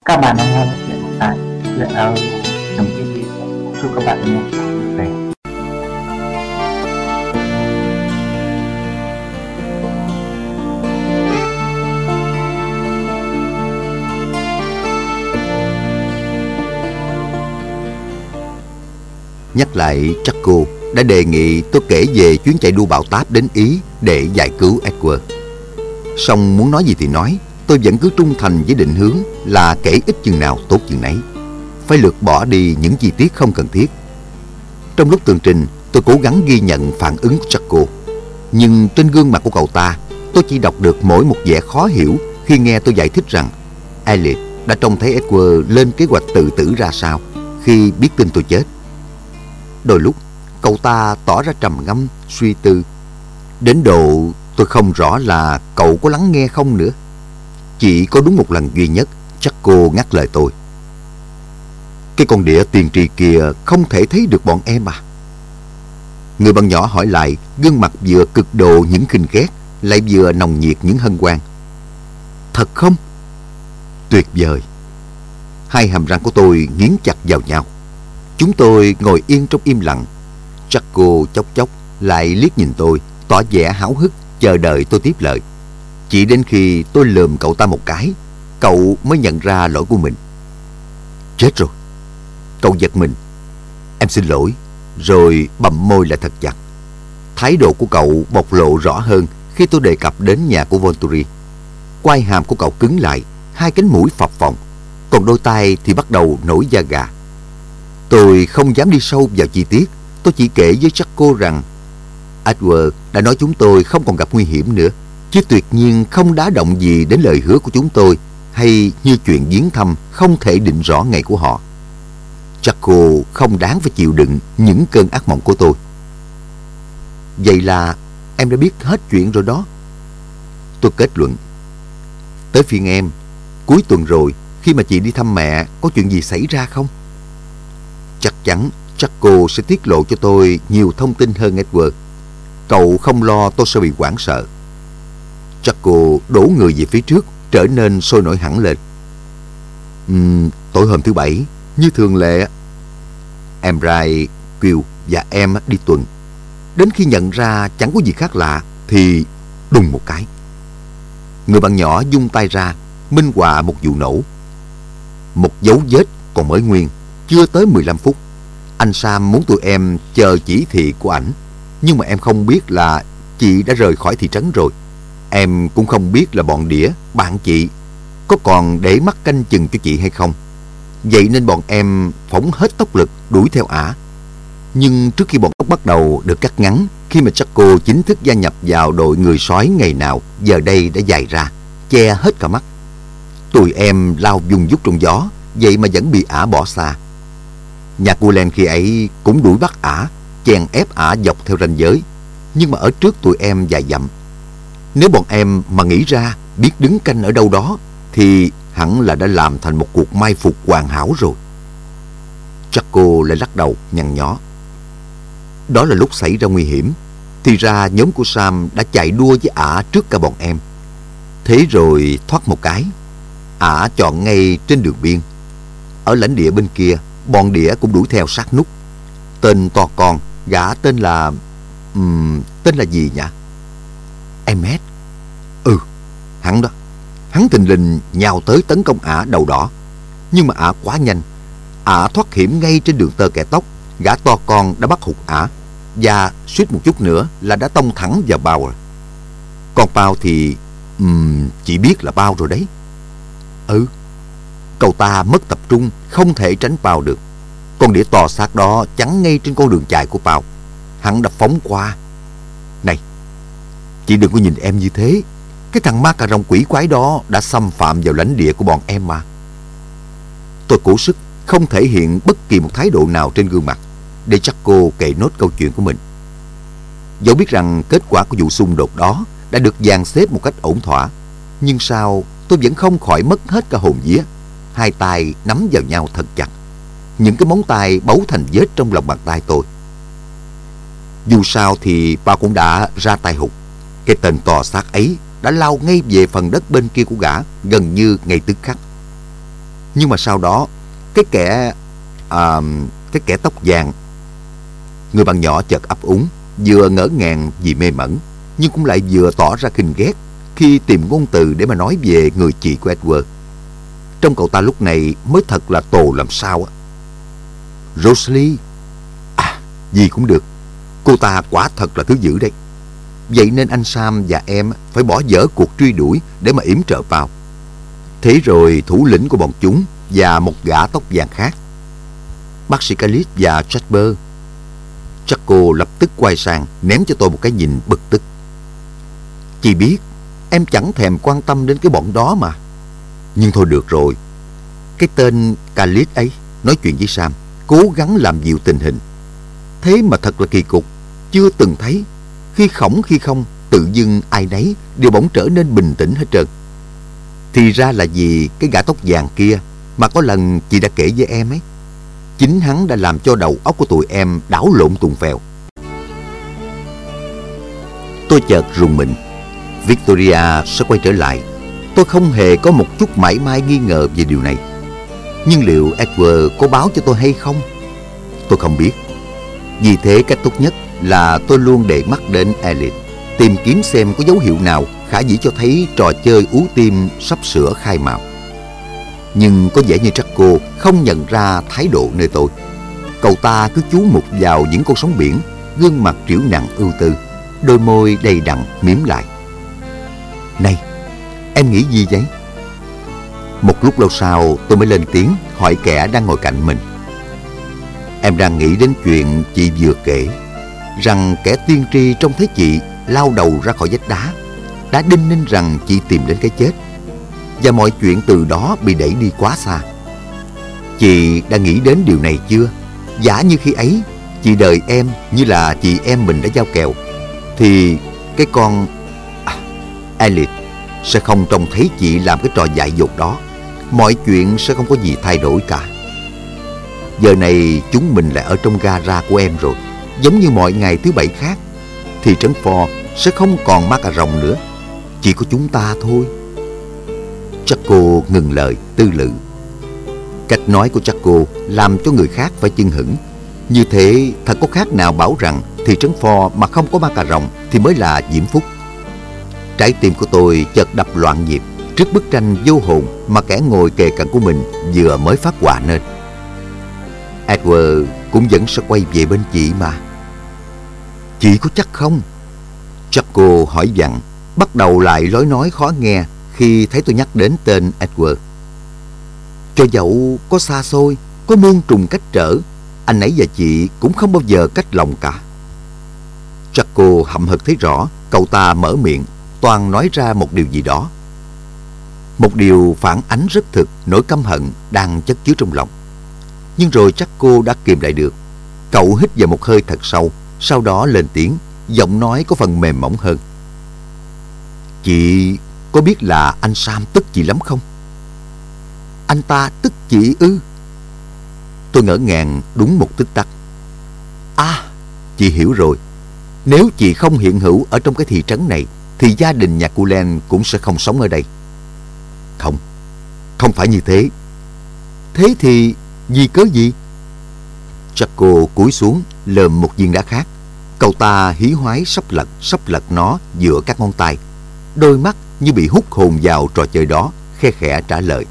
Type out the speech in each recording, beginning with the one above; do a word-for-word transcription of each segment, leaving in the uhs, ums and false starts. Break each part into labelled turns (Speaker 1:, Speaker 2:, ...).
Speaker 1: Các bạn đang nghe chuyện tại truyện audio Nằm Yên Đi. Chúc các bạn nghe vui vẻ.
Speaker 2: Nhắc lại Jaco đã đề nghị tôi kể về chuyến chạy đua bão táp đến Ý để giải cứu Edward. Song muốn nói gì thì nói, tôi vẫn cứ trung thành với định hướng là kể ít chừng nào tốt chừng nấy, phải lược bỏ đi những chi tiết không cần thiết. Trong lúc tường trình, tôi cố gắng ghi nhận phản ứng của Jaco, nhưng trên gương mặt của cậu ta, tôi chỉ đọc được mỗi một vẻ khó hiểu khi nghe tôi giải thích rằng Elliot đã trông thấy Edward lên kế hoạch tự tử ra sao khi biết tin tôi chết. Đôi lúc, cậu ta tỏ ra trầm ngâm, suy tư, đến độ tôi không rõ là cậu có lắng nghe không nữa. Chỉ có đúng một lần duy nhất, Jaco ngắt lời tôi. Cái con đĩa tiên tri kia không thể thấy được bọn em à? Người bạn nhỏ hỏi lại, gương mặt vừa cực độ những khinh ghét, lại vừa nồng nhiệt những hân hoan. Thật không? Tuyệt vời. Hai hàm răng của tôi nghiến chặt vào nhau. Chúng tôi ngồi yên trong im lặng. Jaco chốc chốc lại liếc nhìn tôi, tỏ vẻ háo hức chờ đợi tôi tiếp lời. Chỉ đến khi tôi lườm cậu ta một cái, cậu mới nhận ra lỗi của mình. Chết rồi. Cậu giật mình. Em xin lỗi. Rồi bậm môi lại thật chặt. Thái độ của cậu bộc lộ rõ hơn khi tôi đề cập đến nhà của Volturi. Quai hàm của cậu cứng lại, hai cánh mũi phập phồng, còn đôi tay thì bắt đầu nổi da gà. Tôi không dám đi sâu vào chi tiết. Tôi chỉ kể với Jaco rằng Edward đã nói chúng tôi không còn gặp nguy hiểm nữa, chứ tuyệt nhiên không đá động gì đến lời hứa của chúng tôi, hay như chuyện viếng thăm không thể định rõ ngày của họ. Jaco không đáng phải chịu đựng những cơn ác mộng của tôi. Vậy là em đã biết hết chuyện rồi đó. Tôi kết luận. Tới phiên em. Cuối tuần rồi, khi mà chị đi thăm mẹ, có chuyện gì xảy ra không? Chắc chắn Jaco sẽ tiết lộ cho tôi nhiều thông tin hơn Edward. Cậu không lo tôi sẽ bị hoảng sợ. Jaco đổ người về phía trước, trở nên sôi nổi hẳn lên. uhm, Tối hôm thứ bảy, như thường lệ, em Rai, Quill và em đi tuần. Đến khi nhận ra chẳng có gì khác lạ thì đùng một cái, người bạn nhỏ vung tay ra, minh họa một vụ nổ. Một dấu vết còn mới nguyên, chưa tới mười lăm phút. Anh Sam muốn tụi em chờ chỉ thị của ảnh, nhưng mà em không biết là chị đã rời khỏi thị trấn rồi. Em cũng không biết là bọn đĩa, bạn chị, có còn để mắt canh chừng cho chị hay không. Vậy nên bọn em phóng hết tốc lực đuổi theo ả. Nhưng trước khi bọn tóc bắt đầu được cắt ngắn, khi mà Jaco chính thức gia nhập vào đội người sói ngày nào, giờ đây đã dài ra, che hết cả mắt. Tụi em lao vùng vút trong gió, vậy mà vẫn bị ả bỏ xa. Nhà cô Len khi ấy cũng đuổi bắt ả, chèn ép ả dọc theo ranh giới, nhưng mà ở trước tụi em vài dặm. Nếu bọn em mà nghĩ ra biết đứng canh ở đâu đó, thì hẳn là đã làm thành một cuộc mai phục hoàn hảo rồi. Jaco lại lắc đầu nhăn nhó. Đó là lúc xảy ra nguy hiểm. Thì ra nhóm của Sam đã chạy đua với ả trước cả bọn em. Thế rồi thoát một cái, ả chọn ngay trên đường biên. Ở lãnh địa bên kia, bọn đĩa cũng đuổi theo sát nút. Tên to con, gã tên là... Um, tên là gì nhỉ? Emmet. Ừ, hắn đó. Hắn thình lình nhào tới tấn công ả đầu đỏ. Nhưng mà ả quá nhanh. Ả thoát hiểm ngay trên đường tơ kẻ tóc. Gã to con đã bắt hụt ả, và suýt một chút nữa là đã tông thẳng vào Bao rồi. Còn Bao thì um, chỉ biết là Bao rồi đấy. Ừ, cậu ta mất tập trung, không thể tránh Bao được. Con đĩa to xác đó chắn ngay trên con đường chạy của Bao. Hắn đã phóng qua. Này, chị đừng có nhìn em như thế. Cái thằng ma cà rồng quỷ quái đó đã xâm phạm vào lãnh địa của bọn em mà. Tôi cố sức không thể hiện bất kỳ một thái độ nào trên gương mặt, để Jaco kể nốt câu chuyện của mình. Dẫu biết rằng kết quả của vụ xung đột đó đã được dàn xếp một cách ổn thỏa, nhưng sao tôi vẫn không khỏi mất hết cả hồn vía. Hai tay nắm vào nhau thật chặt. Những cái móng tay bấu thành vết trong lòng bàn tay tôi. Dù sao thì Bao cũng đã ra tay hụt. Cái tên to xác ấy đã lao ngay về phần đất bên kia của gã gần như ngay tức khắc. Nhưng mà sau đó, cái kẻ... À, cái kẻ tóc vàng... Người bạn nhỏ chợt ấp úng, vừa ngỡ ngàng vì mê mẩn, nhưng cũng lại vừa tỏ ra khinh ghét khi tìm ngôn từ để mà nói về người chị của Edward. Trong cậu ta lúc này mới thật là tồ làm sao á. Rosalie. À, gì cũng được. Cô ta quả thật là thứ dữ đấy. Vậy nên anh Sam và em phải bỏ dở cuộc truy đuổi để mà yểm trợ vào. Thế rồi thủ lĩnh của bọn chúng và một gã tóc vàng khác, bác sĩ Callis và Jasper. Jaco lập tức quay sang ném cho tôi một cái nhìn bực tức. Chị biết em chẳng thèm quan tâm đến cái bọn đó mà. Nhưng thôi được rồi. Cái tên Callis ấy nói chuyện với Sam, cố gắng làm dịu tình hình. Thế mà thật là kỳ cục. Chưa từng thấy khi khổng khi không, tự dưng ai nấy đều bỗng trở nên bình tĩnh hết trơn. Thì ra là vì cái gã tóc vàng kia mà có lần chị đã kể với em ấy. Chính hắn đã làm cho đầu óc của tụi em đảo lộn tùng phèo. Tôi chợt rùng mình. Victoria sẽ quay trở lại. Tôi không hề có một chút mảy may nghi ngờ về điều này. Nhưng liệu Edward có báo cho tôi hay không? Tôi không biết. Vì thế cách tốt nhất là tôi luôn để mắt đến Elliot, tìm kiếm xem có dấu hiệu nào khả dĩ cho thấy trò chơi ú tim sắp sửa khai mào. Nhưng có vẻ như Jaco không nhận ra thái độ nơi tôi. Cậu ta cứ chú mục vào những con sóng biển, gương mặt trĩu nặng ưu tư, đôi môi đầy đặn mím lại. Này, em nghĩ gì vậy? Một lúc lâu sau tôi mới lên tiếng hỏi kẻ đang ngồi cạnh mình. Em đang nghĩ đến chuyện chị vừa kể, rằng kẻ tiên tri trông thấy chị lao đầu ra khỏi vách đá, đã đinh ninh rằng chị tìm đến cái chết, và mọi chuyện từ đó bị đẩy đi quá xa. Chị đã nghĩ đến điều này chưa? Giả như khi ấy chị đợi em như là chị em mình đã giao kèo, thì cái con à, Elliot sẽ không trông thấy chị làm cái trò dại dột đó. Mọi chuyện sẽ không có gì thay đổi cả. Giờ này chúng mình lại ở trong gara của em rồi, giống như mọi ngày thứ bảy khác. Thị trấn Ford sẽ không còn ma cà rồng nữa, chỉ có chúng ta thôi. Jaco ngừng lời tư lự. Cách nói của Jaco làm cho người khác phải chưng hửng. Như thế thật có khác nào bảo rằng thị trấn Ford mà không có ma cà rồng thì mới là diễm phúc. Trái tim của tôi chợt đập loạn nhịp trước bức tranh vô hồn mà kẻ ngồi kề cận của mình vừa mới phát họa nên. Edward cũng vẫn sẽ quay về bên chị mà. Chị có chắc không? Jaco hỏi vặn, bắt đầu lại lối nói khó nghe khi thấy tôi nhắc đến tên Edward. Cho dẫu có xa xôi, có muôn trùng cách trở, anh ấy và chị cũng không bao giờ cách lòng cả. Jaco hậm hực thấy rõ cậu ta mở miệng toan nói ra một điều gì đó, một điều phản ánh rất thực nỗi căm hận đang chất chứa trong lòng. Nhưng rồi Jaco đã kìm lại được. Cậu hít vào một hơi thật sâu, sau đó lên tiếng, giọng nói có phần mềm mỏng hơn. Chị có biết là anh Sam tức chị lắm không? Anh ta tức chị ư? Tôi ngỡ ngàng đúng một tích tắc. À, chị hiểu rồi. Nếu chị không hiện hữu ở trong cái thị trấn này thì gia đình nhà cô Len cũng sẽ không sống ở đây. Không, không phải như thế. Thế thì vì cớ gì? Jaco cúi xuống lườm một viên đá khác. Cậu ta hí hoái sắp lật sắp lật nó giữa các ngón tay, đôi mắt như bị hút hồn vào trò chơi đó, khe khẽ trả lời.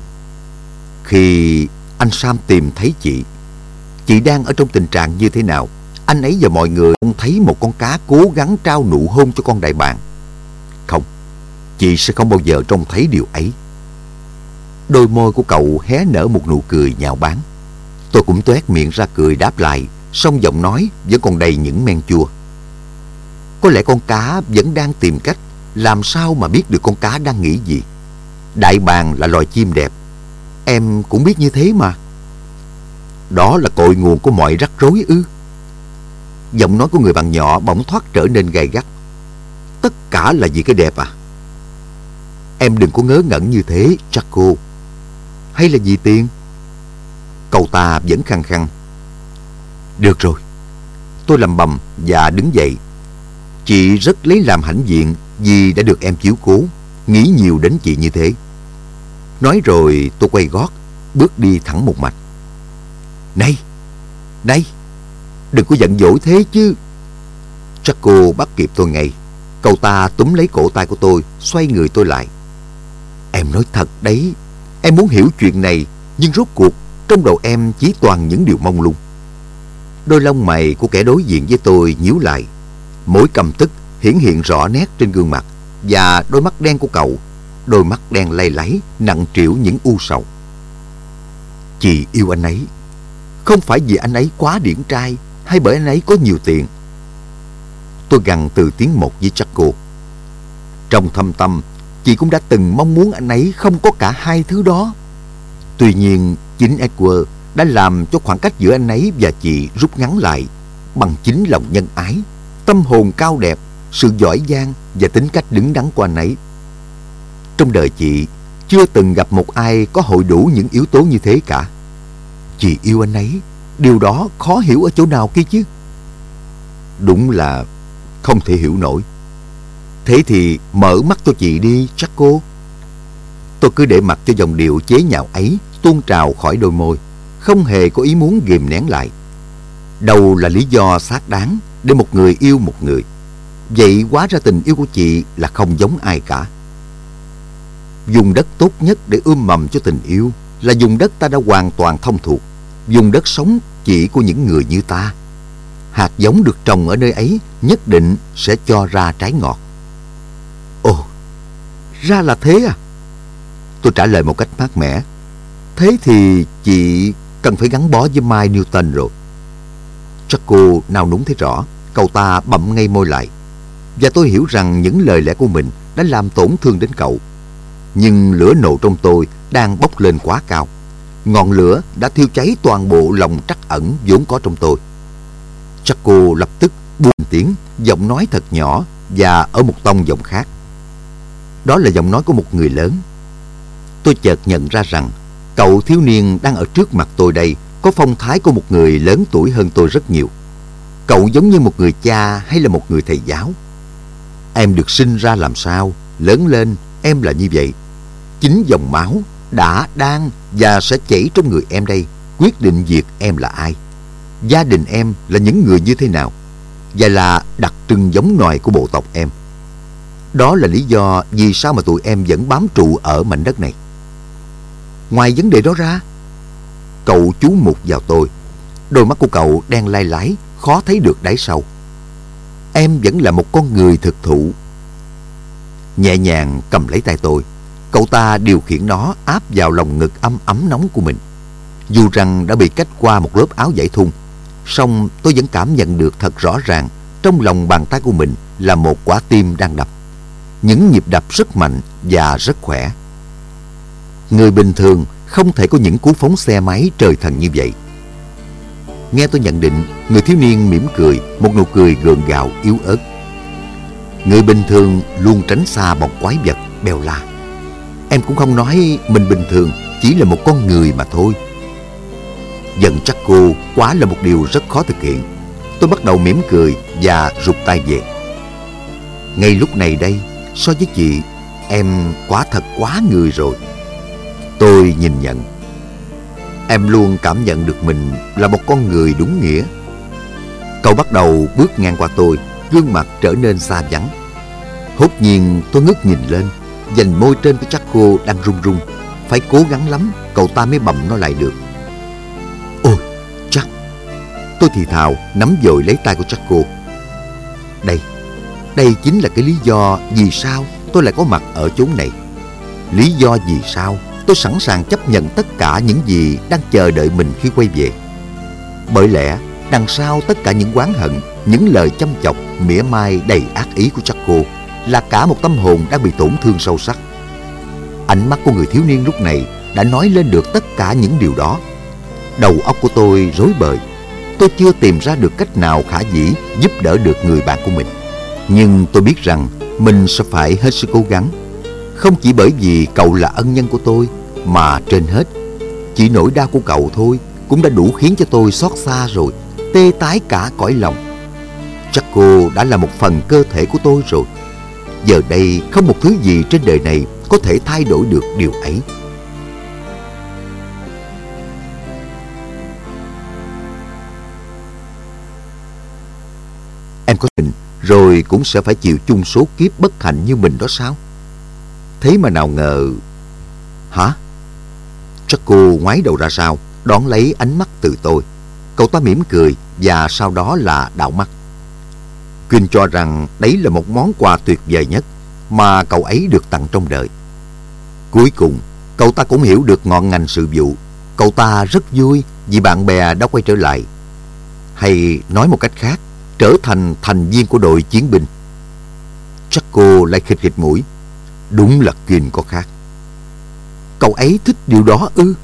Speaker 2: Khi anh Sam tìm thấy chị, chị đang ở trong tình trạng như thế nào? Anh ấy và mọi người không thấy một con cá cố gắng trao nụ hôn cho con đại bàng. Không, chị sẽ không bao giờ trông thấy điều ấy. Đôi môi của cậu hé nở một nụ cười nhạo báng. Tôi cũng toét miệng ra cười đáp lại, song giọng nói vẫn còn đầy những men chua. Có lẽ con cá vẫn đang tìm cách, làm sao mà biết được con cá đang nghĩ gì. Đại bàng là loài chim đẹp, em cũng biết như thế mà. Đó là cội nguồn của mọi rắc rối ư? Giọng nói của người bạn nhỏ bỗng thoát trở nên gay gắt. Tất cả là vì cái đẹp à? Em đừng có ngớ ngẩn như thế, Jaco. Hay là vì tiền? Cậu ta vẫn khăng khăng. Được rồi. Tôi lầm bầm và đứng dậy. Chị rất lấy làm hãnh diện vì đã được em chiếu cố, nghĩ nhiều đến chị như thế. Nói rồi tôi quay gót, bước đi thẳng một mạch. Này, này, đừng có giận dỗi thế chứ. Jaco bắt kịp tôi ngay. Cậu ta túm lấy cổ tay của tôi, xoay người tôi lại. Em nói thật đấy, em muốn hiểu chuyện này, nhưng rốt cuộc trong đầu em chỉ toàn những điều mông lung. Đôi lông mày của kẻ đối diện với tôi nhíu lại. Mối căm tức hiển hiện rõ nét trên gương mặt, và đôi mắt đen của cậu, đôi mắt đen lay láy, nặng trĩu những u sầu. Chị yêu anh ấy, không phải vì anh ấy quá điển trai hay bởi anh ấy có nhiều tiền. Tôi gằn từ tiếng một với Jaco. Trong thâm tâm, chị cũng đã từng mong muốn anh ấy không có cả hai thứ đó. Tuy nhiên, chính Edward đã làm cho khoảng cách giữa anh ấy và chị rút ngắn lại bằng chính lòng nhân ái, tâm hồn cao đẹp, sự giỏi giang và tính cách đứng đắn của anh ấy. Trong đời chị chưa từng gặp một ai có hội đủ những yếu tố như thế cả. Chị yêu anh ấy, điều đó khó hiểu ở chỗ nào kia chứ? Đúng là không thể hiểu nổi. Thế thì mở mắt cho chị đi, Jaco. Tôi cứ để mặc cho dòng điệu chế nhạo ấy tuôn trào khỏi đôi môi, không hề có ý muốn ghìm nén lại. Đâu là lý do xác đáng để một người yêu một người. Vậy hóa ra tình yêu của chị là không giống ai cả. Vùng đất tốt nhất để ươm mầm cho tình yêu là vùng đất ta đã hoàn toàn thông thuộc, vùng đất sống chỉ của những người như ta. Hạt giống được trồng ở nơi ấy nhất định sẽ cho ra trái ngọt. Ồ, ra là thế à? Tôi trả lời một cách mát mẻ. Thế thì chị cần phải gắn bó với Mike Newton rồi. Jaco nào núng thấy rõ, cậu ta bậm ngay môi lại. Và tôi hiểu rằng những lời lẽ của mình đã làm tổn thương đến cậu. Nhưng lửa nộ trong tôi đang bốc lên quá cao. Ngọn lửa đã thiêu cháy toàn bộ lòng trắc ẩn vốn có trong tôi. Jaco lập tức buông tiếng, giọng nói thật nhỏ và ở một tông giọng khác. Đó là giọng nói của một người lớn. Tôi chợt nhận ra rằng cậu thiếu niên đang ở trước mặt tôi đây có phong thái của một người lớn tuổi hơn tôi rất nhiều. Cậu giống như một người cha hay là một người thầy giáo. Em được sinh ra làm sao, lớn lên em là như vậy. Chính dòng máu đã, đang và sẽ chảy trong người em đây quyết định việc em là ai, gia đình em là những người như thế nào, và là đặc trưng giống nòi của bộ tộc em. Đó là lý do vì sao mà tụi em vẫn bám trụ ở mảnh đất này. Ngoài vấn đề đó ra, cậu chú mục vào tôi. Đôi mắt của cậu đen lai lái, khó thấy được đáy sâu. Em vẫn là một con người thực thụ. Nhẹ nhàng cầm lấy tay tôi, cậu ta điều khiển nó áp vào lòng ngực ấm ấm nóng của mình. Dù rằng đã bị cách qua một lớp áo vải thun, song tôi vẫn cảm nhận được thật rõ ràng trong lòng bàn tay của mình là một quả tim đang đập. Những nhịp đập rất mạnh và rất khỏe. Người bình thường không thể có những cú phóng xe máy trời thần như vậy. Nghe tôi nhận định, người thiếu niên mỉm cười, một nụ cười gượng gạo yếu ớt. Người bình thường luôn tránh xa bọn quái vật bèo la. Em cũng không nói mình bình thường, chỉ là một con người mà thôi. Giận chắc cô quá là một điều rất khó thực hiện. Tôi bắt đầu mỉm cười và rụt tay về. Ngay lúc này đây, so với chị, em quá thật quá người rồi. Tôi nhìn nhận. Em luôn cảm nhận được mình là một con người đúng nghĩa. Cậu bắt đầu bước ngang qua tôi, gương mặt trở nên xa vắng. Hốt nhiên tôi ngước nhìn lên, vành môi trên của Jaco đang run run. Phải cố gắng lắm cậu ta mới bầm nó lại được. Ôi, Jack! Tôi thì thào nắm vội lấy tay của Jaco. Đây, đây chính là cái lý do vì sao tôi lại có mặt ở chốn này. Lý do vì sao tôi sẵn sàng chấp nhận tất cả những gì đang chờ đợi mình khi quay về. Bởi lẽ đằng sau tất cả những oán hận, những lời châm chọc, mỉa mai đầy ác ý của Jaco là cả một tâm hồn đang bị tổn thương sâu sắc. Ánh mắt của người thiếu niên lúc này đã nói lên được tất cả những điều đó. Đầu óc của tôi rối bời. Tôi chưa tìm ra được cách nào khả dĩ giúp đỡ được người bạn của mình. Nhưng tôi biết rằng mình sẽ phải hết sức cố gắng. Không chỉ bởi vì cậu là ân nhân của tôi, mà trên hết, chỉ nỗi đau của cậu thôi cũng đã đủ khiến cho tôi xót xa rồi, tê tái cả cõi lòng. Jaco đã là một phần cơ thể của tôi rồi. Giờ đây không một thứ gì trên đời này có thể thay đổi được điều ấy. Em có tình rồi cũng sẽ phải chịu chung số kiếp bất hạnh như mình đó sao? Thế mà nào ngờ... Hả? Jaco ngoái đầu ra sau, đón lấy ánh mắt từ tôi. Cậu ta mỉm cười và sau đó là đảo mắt. Quyên cho rằng đấy là một món quà tuyệt vời nhất mà cậu ấy được tặng trong đời. Cuối cùng, cậu ta cũng hiểu được ngọn ngành sự vụ. Cậu ta rất vui vì bạn bè đã quay trở lại. Hay nói một cách khác, trở thành thành viên của đội chiến binh. Jaco lại khịt khịt mũi. Đúng là Quyên có khác. Cậu ấy thích điều đó ư?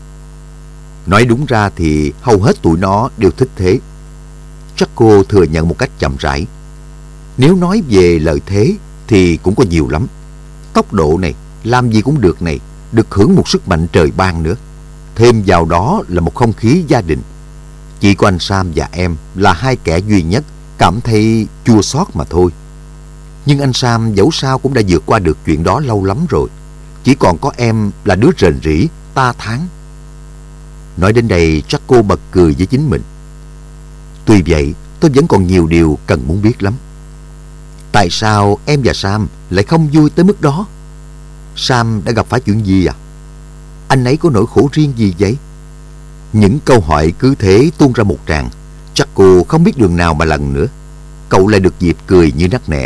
Speaker 2: Nói đúng ra thì hầu hết tụi nó đều thích thế. Jaco thừa nhận một cách chậm rãi. Nếu nói về lợi thế thì cũng có nhiều lắm. Tốc độ này, làm gì cũng được này, được hưởng một sức mạnh trời ban nữa. Thêm vào đó là một không khí gia đình. Chỉ có anh Sam và em là hai kẻ duy nhất cảm thấy chua xót mà thôi. Nhưng anh Sam dẫu sao cũng đã vượt qua được chuyện đó lâu lắm rồi. Chỉ còn có em là đứa rền rĩ, ta thán. Nói đến đây, Jaco bật cười với chính mình. Tuy vậy, tôi vẫn còn nhiều điều cần muốn biết lắm. Tại sao em và Sam lại không vui tới mức đó? Sam đã gặp phải chuyện gì à? Anh ấy có nỗi khổ riêng gì vậy? Những câu hỏi cứ thế tuôn ra một tràng. Jaco không biết đường nào mà lần nữa. Cậu lại được dịp cười như nắc nẻ.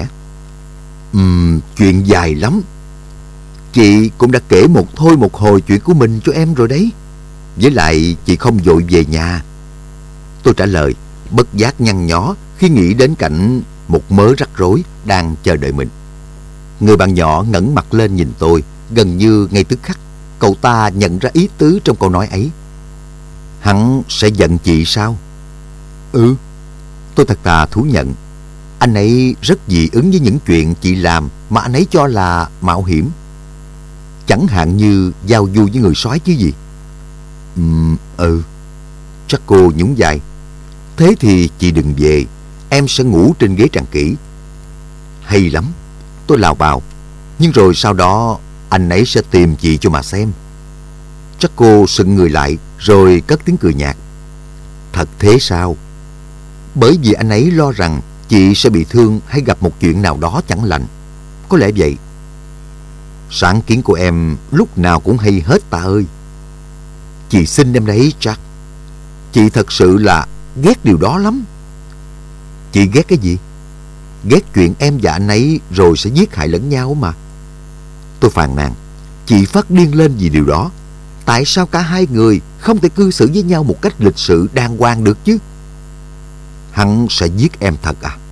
Speaker 2: Ừm, chuyện dài lắm. Chị cũng đã kể một thôi một hồi chuyện của mình cho em rồi đấy. Với lại chị không vội về nhà. Tôi trả lời, bất giác nhăn nhó khi nghĩ đến cảnh một mớ rắc rối đang chờ đợi mình. Người bạn nhỏ ngẩng mặt lên nhìn tôi. Gần như ngay tức khắc, cậu ta nhận ra ý tứ trong câu nói ấy. Hắn sẽ giận chị sao? Ừ. Tôi thật thà thú nhận. Anh ấy rất dị ứng với những chuyện chị làm mà anh ấy cho là mạo hiểm. Chẳng hạn như giao du với người sói chứ gì. Ừm, ừ. Jaco nhún vai. Thế thì chị đừng về. Em sẽ ngủ trên ghế tràng kỹ. Hay lắm. Tôi lào bào. Nhưng rồi sau đó anh ấy sẽ tìm chị cho mà xem. Jaco sững người lại rồi cất tiếng cười nhạt. Thật thế sao? Bởi vì anh ấy lo rằng chị sẽ bị thương hay gặp một chuyện nào đó chẳng lành. Có lẽ vậy. Sáng kiến của em lúc nào cũng hay hết ta ơi. Chị xin em đấy, Jack. Chị thật sự là ghét điều đó lắm. Chị ghét cái gì? Ghét chuyện em và anh ấy rồi sẽ giết hại lẫn nhau mà. Tôi phàn nàn. Chị phát điên lên vì điều đó. Tại sao cả hai người không thể cư xử với nhau một cách lịch sự đàng hoàng được chứ? Hắn sẽ giết em thật à?